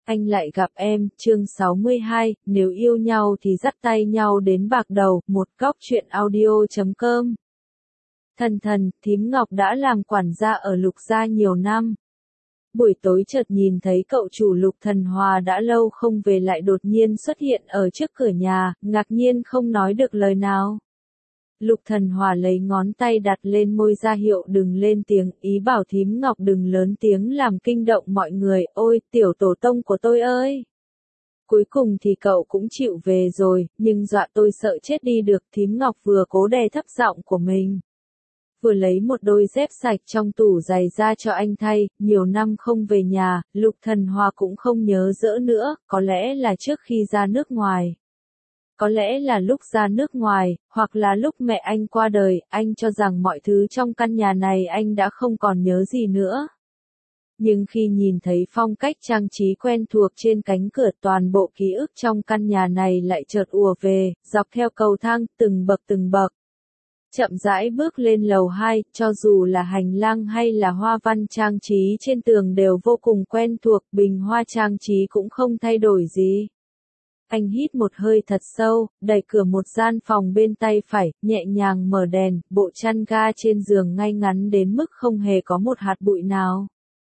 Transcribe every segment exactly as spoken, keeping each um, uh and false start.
Anh lại gặp em, chương sáu mươi hai, nếu yêu nhau thì dắt tay nhau đến bạc đầu, một góc truyện audio chấm com. Thần thần, thím Ngọc đã làm quản gia ở Lục gia nhiều năm. Buổi tối chợt nhìn thấy cậu chủ Lục Thần Hòa đã lâu không về lại đột nhiên xuất hiện ở trước cửa nhà, ngạc nhiên không nói được lời nào. Lục Thần Hòa lấy ngón tay đặt lên môi ra hiệu đừng lên tiếng, ý bảo thím Ngọc đừng lớn tiếng làm kinh động mọi người, ôi, tiểu tổ tông của tôi ơi! Cuối cùng thì cậu cũng chịu về rồi, nhưng dọa tôi sợ chết đi được, thím Ngọc vừa cố đè thấp giọng của mình. Vừa lấy một đôi dép sạch trong tủ giày ra cho anh thay, nhiều năm không về nhà, Lục Thần Hòa cũng không nhớ dỡ nữa, có lẽ là trước khi ra nước ngoài. Có lẽ là lúc ra nước ngoài, hoặc là lúc mẹ anh qua đời, anh cho rằng mọi thứ trong căn nhà này anh đã không còn nhớ gì nữa. Nhưng khi nhìn thấy phong cách trang trí quen thuộc trên cánh cửa, toàn bộ ký ức trong căn nhà này lại chợt ùa về, dọc theo cầu thang, từng bậc từng bậc. Chậm rãi bước lên lầu hai, cho dù là hành lang hay là hoa văn trang trí trên tường đều vô cùng quen thuộc, bình hoa trang trí cũng không thay đổi gì. Anh hít một hơi thật sâu, đẩy cửa một gian phòng bên tay phải, nhẹ nhàng mở đèn, bộ chăn ga trên giường ngay ngắn đến mức không hề có một hạt bụi nào.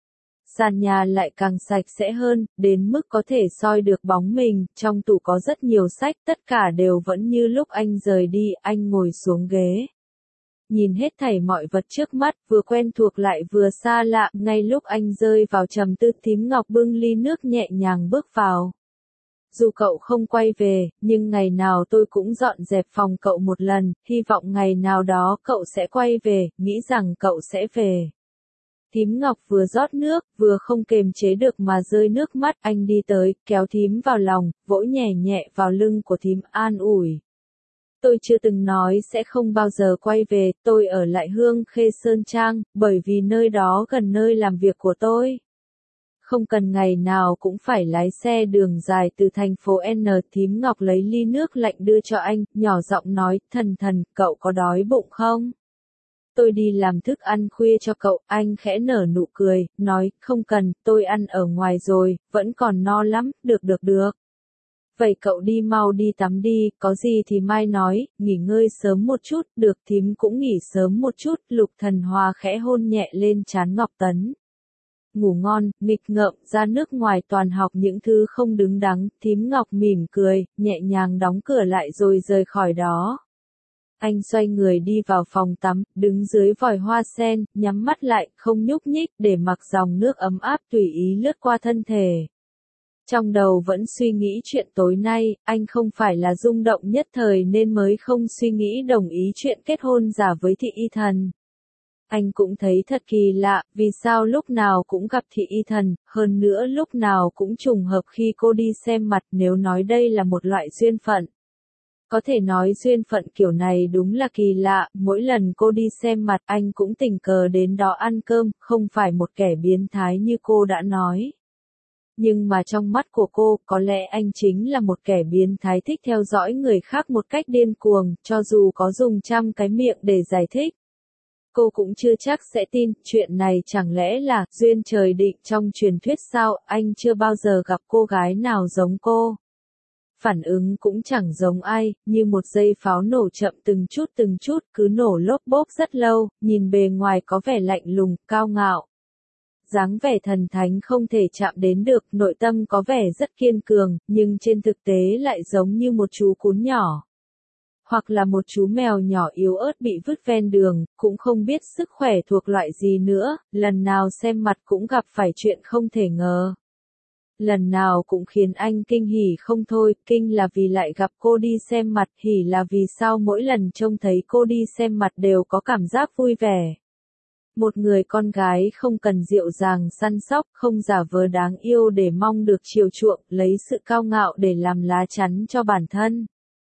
Sàn nhà lại càng sạch sẽ hơn, đến mức có thể soi được bóng mình, trong tủ có rất nhiều sách, tất cả đều vẫn như lúc anh rời đi, anh ngồi xuống ghế. Nhìn hết thảy mọi vật trước mắt, vừa quen thuộc lại vừa xa lạ, ngay lúc anh rơi vào trầm tư, thím Ngọc bưng ly nước nhẹ nhàng bước vào. Dù cậu không quay về, nhưng ngày nào tôi cũng dọn dẹp phòng cậu một lần, hy vọng ngày nào đó cậu sẽ quay về, nghĩ rằng cậu sẽ về. Thím Ngọc vừa rót nước, vừa không kềm chế được mà rơi nước mắt, anh đi tới, kéo thím vào lòng, vỗ nhẹ nhẹ vào lưng của thím, an ủi. Tôi chưa từng nói sẽ không bao giờ quay về, tôi ở lại Hương Khê Sơn Trang, bởi vì nơi đó gần nơi làm việc của tôi. Không cần ngày nào cũng phải lái xe đường dài từ thành phố N. Thím Ngọc lấy ly nước lạnh đưa cho anh, nhỏ giọng nói, thần thần, cậu có đói bụng không? Tôi đi làm thức ăn khuya cho cậu, anh khẽ nở nụ cười, nói, không cần, tôi ăn ở ngoài rồi, vẫn còn no lắm, được được được. Vậy cậu đi mau đi tắm đi, có gì thì mai nói, nghỉ ngơi sớm một chút, được thím cũng nghỉ sớm một chút, Lục Thần Hòa khẽ hôn nhẹ lên trán Ngọc Tấn. Ngủ ngon, nghịch ngợm, ra nước ngoài toàn học những thứ không đứng đắn, thím Ngọc mỉm cười, nhẹ nhàng đóng cửa lại rồi rời khỏi đó. Anh xoay người đi vào phòng tắm, đứng dưới vòi hoa sen, nhắm mắt lại, không nhúc nhích, để mặc dòng nước ấm áp tùy ý lướt qua thân thể. Trong đầu vẫn suy nghĩ chuyện tối nay, anh không phải là rung động nhất thời nên mới không suy nghĩ đồng ý chuyện kết hôn giả với Thị Y Thần. Anh cũng thấy thật kỳ lạ, vì sao lúc nào cũng gặp Thị Y Thần, hơn nữa lúc nào cũng trùng hợp khi cô đi xem mặt, nếu nói đây là một loại duyên phận. Có thể nói duyên phận kiểu này đúng là kỳ lạ, mỗi lần cô đi xem mặt anh cũng tình cờ đến đó ăn cơm, không phải một kẻ biến thái như cô đã nói. Nhưng mà trong mắt của cô, có lẽ anh chính là một kẻ biến thái thích theo dõi người khác một cách điên cuồng, cho dù có dùng trăm cái miệng để giải thích. Cô cũng chưa chắc sẽ tin, chuyện này chẳng lẽ là duyên trời định trong truyền thuyết sao, anh chưa bao giờ gặp cô gái nào giống cô. Phản ứng cũng chẳng giống ai, như một dây pháo nổ chậm từng chút từng chút, cứ nổ lốp bốp rất lâu, nhìn bề ngoài có vẻ lạnh lùng, cao ngạo. Dáng vẻ thần thánh không thể chạm đến được, nội tâm có vẻ rất kiên cường, nhưng trên thực tế lại giống như một chú cún nhỏ. Hoặc là một chú mèo nhỏ yếu ớt bị vứt ven đường, cũng không biết sức khỏe thuộc loại gì nữa, lần nào xem mặt cũng gặp phải chuyện không thể ngờ. Lần nào cũng khiến anh kinh hỉ không thôi, kinh là vì lại gặp cô đi xem mặt, hỉ là vì sao mỗi lần trông thấy cô đi xem mặt đều có cảm giác vui vẻ. Một người con gái không cần dịu dàng săn sóc, không giả vờ đáng yêu để mong được chiều chuộng, lấy sự cao ngạo để làm lá chắn cho bản thân.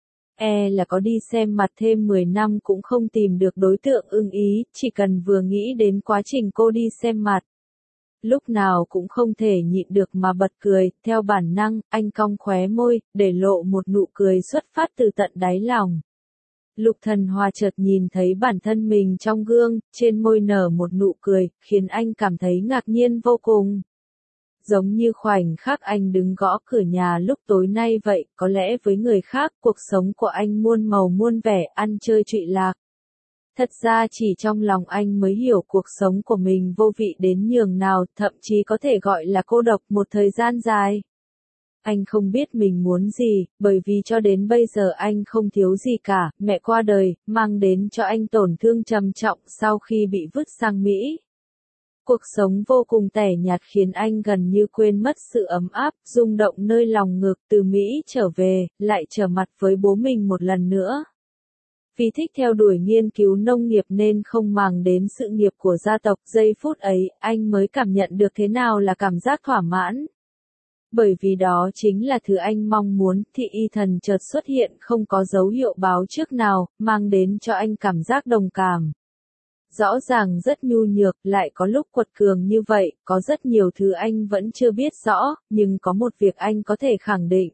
E là có đi xem mặt thêm mười năm cũng không tìm được đối tượng ưng ý, chỉ cần vừa nghĩ đến quá trình cô đi xem mặt. Lúc nào cũng không thể nhịn được mà bật cười, theo bản năng, anh cong khóe môi, để lộ một nụ cười xuất phát từ tận đáy lòng. Lục Thần Hòa chợt nhìn thấy bản thân mình trong gương, trên môi nở một nụ cười, khiến anh cảm thấy ngạc nhiên vô cùng. giống như khoảnh khắc anh đứng gõ cửa nhà lúc tối nay vậy, có lẽ với người khác, cuộc sống của anh muôn màu muôn vẻ, ăn chơi trụy lạc. Thật ra chỉ trong lòng anh mới hiểu cuộc sống của mình vô vị đến nhường nào, thậm chí có thể gọi là cô độc một thời gian dài. Anh không biết mình muốn gì, bởi vì cho đến bây giờ anh không thiếu gì cả, mẹ qua đời, mang đến cho anh tổn thương trầm trọng sau khi bị vứt sang Mỹ. Cuộc sống vô cùng tẻ nhạt khiến anh gần như quên mất sự ấm áp, rung động nơi lòng ngực. Từ Mỹ trở về, lại trở mặt với bố mình một lần nữa. Vì thích theo đuổi nghiên cứu nông nghiệp nên không màng đến sự nghiệp của gia tộc, giây phút ấy, anh mới cảm nhận được thế nào là cảm giác thỏa mãn. Bởi vì đó chính là thứ anh mong muốn, thì y thần chợt xuất hiện không có dấu hiệu báo trước nào, mang đến cho anh cảm giác đồng cảm. Rõ ràng rất nhu nhược, lại có lúc quật cường như vậy, có rất nhiều thứ anh vẫn chưa biết rõ, nhưng có một việc anh có thể khẳng định.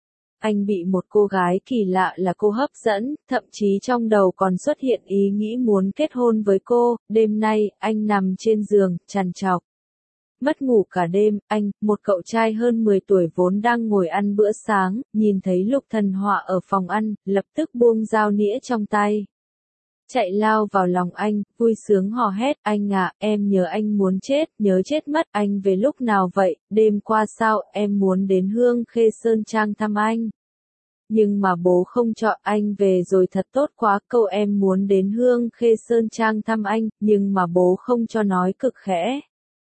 Anh bị một cô gái kỳ lạ là cô hấp dẫn, thậm chí trong đầu còn xuất hiện ý nghĩ muốn kết hôn với cô. Đêm nay, anh nằm trên giường, trằn trọc. Mất ngủ cả đêm, anh, một cậu trai hơn mười tuổi vốn đang ngồi ăn bữa sáng, nhìn thấy Lục Thần Hòa ở phòng ăn, lập tức buông dao nĩa trong tay. Chạy lao vào lòng anh, vui sướng hò hét, anh à, em nhớ anh muốn chết, nhớ chết mất, anh về lúc nào vậy, đêm qua sao, em muốn đến Hương Khê Sơn Trang thăm anh. Nhưng mà bố không cho, anh về rồi thật tốt quá, câu em muốn đến Hương Khê Sơn Trang thăm anh, nhưng mà bố không cho nói cực khẽ.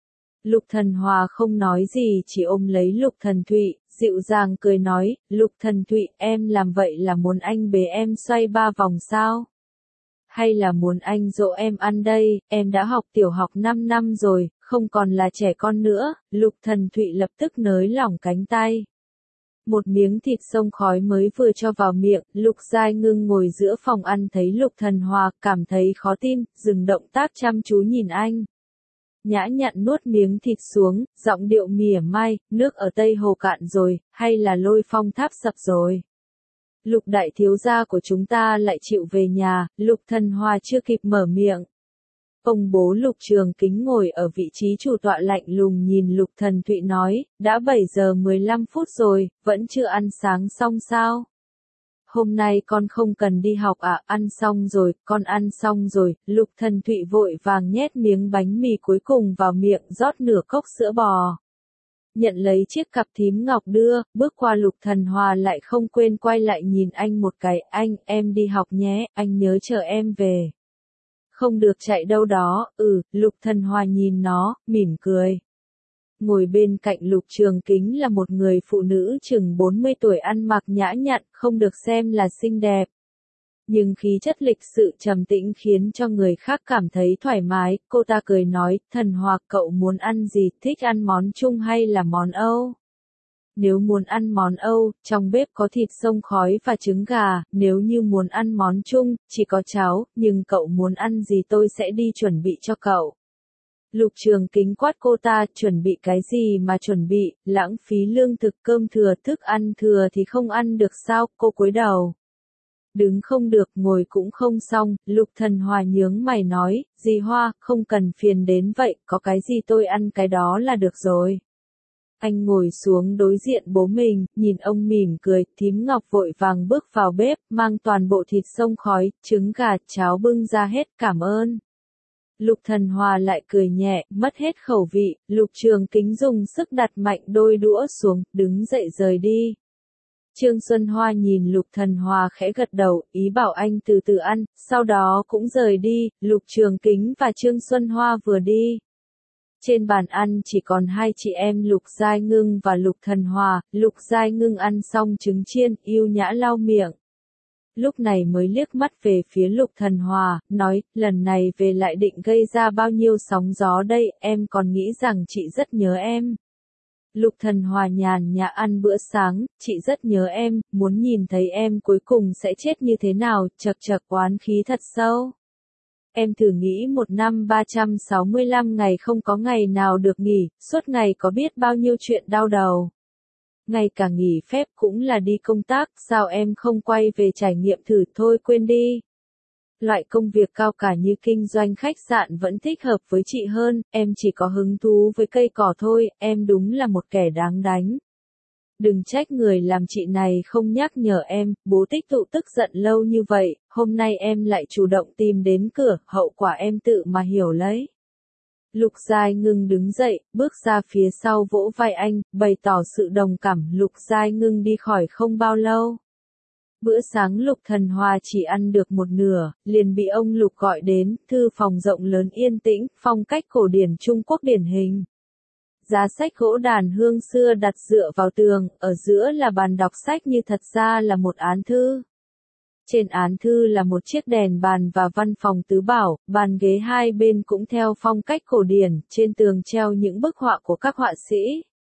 Lục Thần Hòa không nói gì, chỉ ôm lấy Lục Thần Thụy, dịu dàng cười nói, Lục Thần Thụy, em làm vậy là muốn anh bế em xoay ba vòng sao? Hay là muốn anh dỗ em ăn đây, em đã học tiểu học năm năm rồi, không còn là trẻ con nữa. Lục Thần Thụy lập tức nới lỏng cánh tay. Một miếng thịt xông khói mới vừa cho vào miệng, Lục Giai Ngưng ngồi giữa phòng ăn thấy Lục Thần Hòa, cảm thấy khó tin, dừng động tác chăm chú nhìn anh. Nhã nhặn nuốt miếng thịt xuống, giọng điệu mỉa mai, nước ở Tây Hồ cạn rồi, hay là Lôi Phong tháp sập rồi. Lục đại thiếu gia của chúng ta lại chịu về nhà, Lục Thần Hòa chưa kịp mở miệng. Ông bố Lục Trường Kính ngồi ở vị trí chủ tọa lạnh lùng nhìn Lục Thần Thụy nói, đã bảy giờ mười lăm phút rồi, vẫn chưa ăn sáng xong sao? Hôm nay con không cần đi học à, ăn xong rồi, con ăn xong rồi. Lục Thần Thụy vội vàng nhét miếng bánh mì cuối cùng vào miệng, rót nửa cốc sữa bò. Nhận lấy chiếc cặp thím ngọc đưa, bước qua Lục Thần Hòa lại không quên quay lại nhìn anh một cái, anh, em đi học nhé, anh nhớ chờ em về. Không được chạy đâu đó, ừ, Lục Thần Hòa nhìn nó, mỉm cười. Ngồi bên cạnh Lục Trường Kính là một người phụ nữ chừng bốn mươi tuổi ăn mặc nhã nhặn, không được xem là xinh đẹp. Nhưng khí chất lịch sự trầm tĩnh khiến cho người khác cảm thấy thoải mái, cô ta cười nói, Thần Hòa, cậu muốn ăn gì, thích ăn món Trung hay là món Âu? Nếu muốn ăn món Âu, trong bếp có thịt xông khói và trứng gà, nếu như muốn ăn món Trung, chỉ có cháo, nhưng cậu muốn ăn gì tôi sẽ đi chuẩn bị cho cậu. Lục Trường Kính quát cô ta, chuẩn bị cái gì mà chuẩn bị, lãng phí lương thực, cơm thừa, thức ăn thừa thì không ăn được sao, cô cúi đầu. Đứng không được, ngồi cũng không xong, Lục Thần Hòa nhướng mày nói, dì Hoa, không cần phiền đến vậy, có cái gì tôi ăn cái đó là được rồi. Anh ngồi xuống đối diện bố mình, nhìn ông mỉm cười, thím Ngọc vội vàng bước vào bếp, mang toàn bộ thịt xông khói, trứng gà, cháo bưng ra hết, cảm ơn. Lục Thần Hòa lại cười nhẹ, mất hết khẩu vị, Lục Trường Kính dùng sức đặt mạnh đôi đũa xuống, đứng dậy rời đi. Trương Xuân Hoa nhìn Lục Thần Hòa khẽ gật đầu, ý bảo anh từ từ ăn, sau đó cũng rời đi. Lục Trường Kính và Trương Xuân Hoa vừa đi. Trên bàn ăn chỉ còn hai chị em Lục Giai Ngưng và Lục Thần Hòa. Lục Giai Ngưng ăn xong trứng chiên, yêu nhã lau miệng. Lúc này mới liếc mắt về phía Lục Thần Hòa, nói, lần này về lại định gây ra bao nhiêu sóng gió đây, em còn nghĩ rằng chị rất nhớ em. Lục Thần Hòa nhàn nhã ăn bữa sáng, chị rất nhớ em, muốn nhìn thấy em cuối cùng sẽ chết như thế nào, chật chật oán khí thật sâu. Em thử nghĩ một năm ba trăm sáu mươi lăm ngày không có ngày nào được nghỉ, suốt ngày có biết bao nhiêu chuyện đau đầu. Ngay cả nghỉ phép cũng là đi công tác, sao em không quay về trải nghiệm thử thôi quên đi. Loại công việc cao cả như kinh doanh khách sạn vẫn thích hợp với chị hơn, em chỉ có hứng thú với cây cỏ thôi, em đúng là một kẻ đáng đánh. Đừng trách người làm chị này không nhắc nhở em, bố tích tụ tức giận lâu như vậy, hôm nay em lại chủ động tìm đến cửa, hậu quả em tự mà hiểu lấy. Lục Giai Ngưng đứng dậy, bước ra phía sau vỗ vai anh, bày tỏ sự đồng cảm. Lục Giai Ngưng đi khỏi không bao lâu. Bữa sáng Lục Thần Hoa chỉ ăn được một nửa, liền bị ông Lục gọi đến, thư phòng rộng lớn yên tĩnh, phong cách cổ điển Trung Quốc điển hình. Giá sách gỗ đàn hương xưa đặt dựa vào tường, ở giữa là bàn đọc sách như thật ra là một án thư. Trên án thư là một chiếc đèn bàn và văn phòng tứ bảo, bàn ghế hai bên cũng theo phong cách cổ điển, trên tường treo những bức họa của các họa sĩ.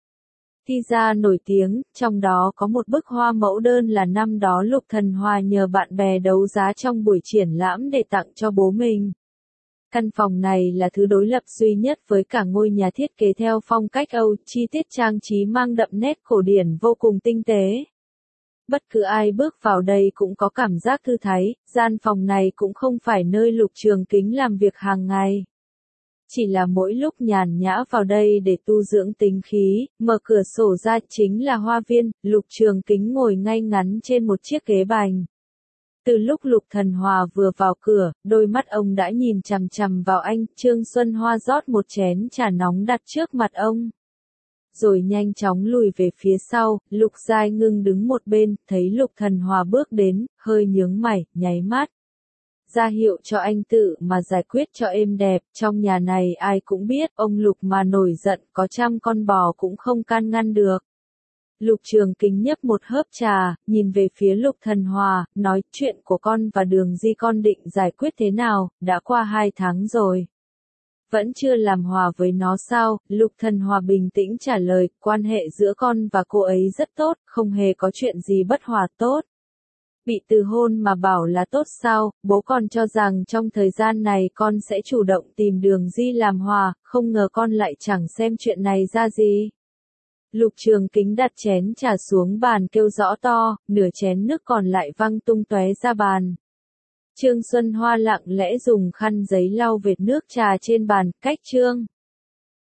Thi gia nổi tiếng, trong đó có một bức hoa mẫu đơn là năm đó Lục Thần Hoa nhờ bạn bè đấu giá trong buổi triển lãm để tặng cho bố mình. Căn phòng này là thứ đối lập duy nhất với cả ngôi nhà thiết kế theo phong cách Âu, chi tiết trang trí mang đậm nét cổ điển vô cùng tinh tế. Bất cứ ai bước vào đây cũng có cảm giác thư thái, gian phòng này cũng không phải nơi Lục Trường Kính làm việc hàng ngày. Chỉ là mỗi lúc nhàn nhã vào đây để tu dưỡng tính khí, mở cửa sổ ra chính là hoa viên, Lục Trường Kính ngồi ngay ngắn trên một chiếc ghế bành. Từ lúc Lục Thần Hoa vừa vào cửa, đôi mắt ông đã nhìn chằm chằm vào anh, Trương Xuân Hoa rót một chén trà nóng đặt trước mặt ông. Rồi nhanh chóng lùi về phía sau, Lục Giai Ngưng đứng một bên, thấy Lục Thần Hoa bước đến, hơi nhướng mày, nháy mắt. Ra hiệu cho anh tự mà giải quyết cho êm đẹp, trong nhà này ai cũng biết, ông Lục mà nổi giận, có trăm con bò cũng không can ngăn được. Lục Trường Kính nhấp một hớp trà, nhìn về phía Lục Thần Hoa, nói chuyện của con và Đường Di con định giải quyết thế nào, đã qua hai tháng rồi. Vẫn chưa làm hòa với nó sao? Lục Thần Hoa bình tĩnh trả lời, quan hệ giữa con và cô ấy rất tốt, không hề có chuyện gì bất hòa tốt. Bị từ hôn mà bảo là tốt sao, bố còn cho rằng trong thời gian này con sẽ chủ động tìm Đường Di làm hòa, không ngờ con lại chẳng xem chuyện này ra gì. Lục Trường Kính đặt chén trà xuống bàn kêu rõ to, nửa chén nước còn lại văng tung tóe ra bàn. Trương Xuân Hoa lặng lẽ dùng khăn giấy lau vệt nước trà trên bàn, cách Trương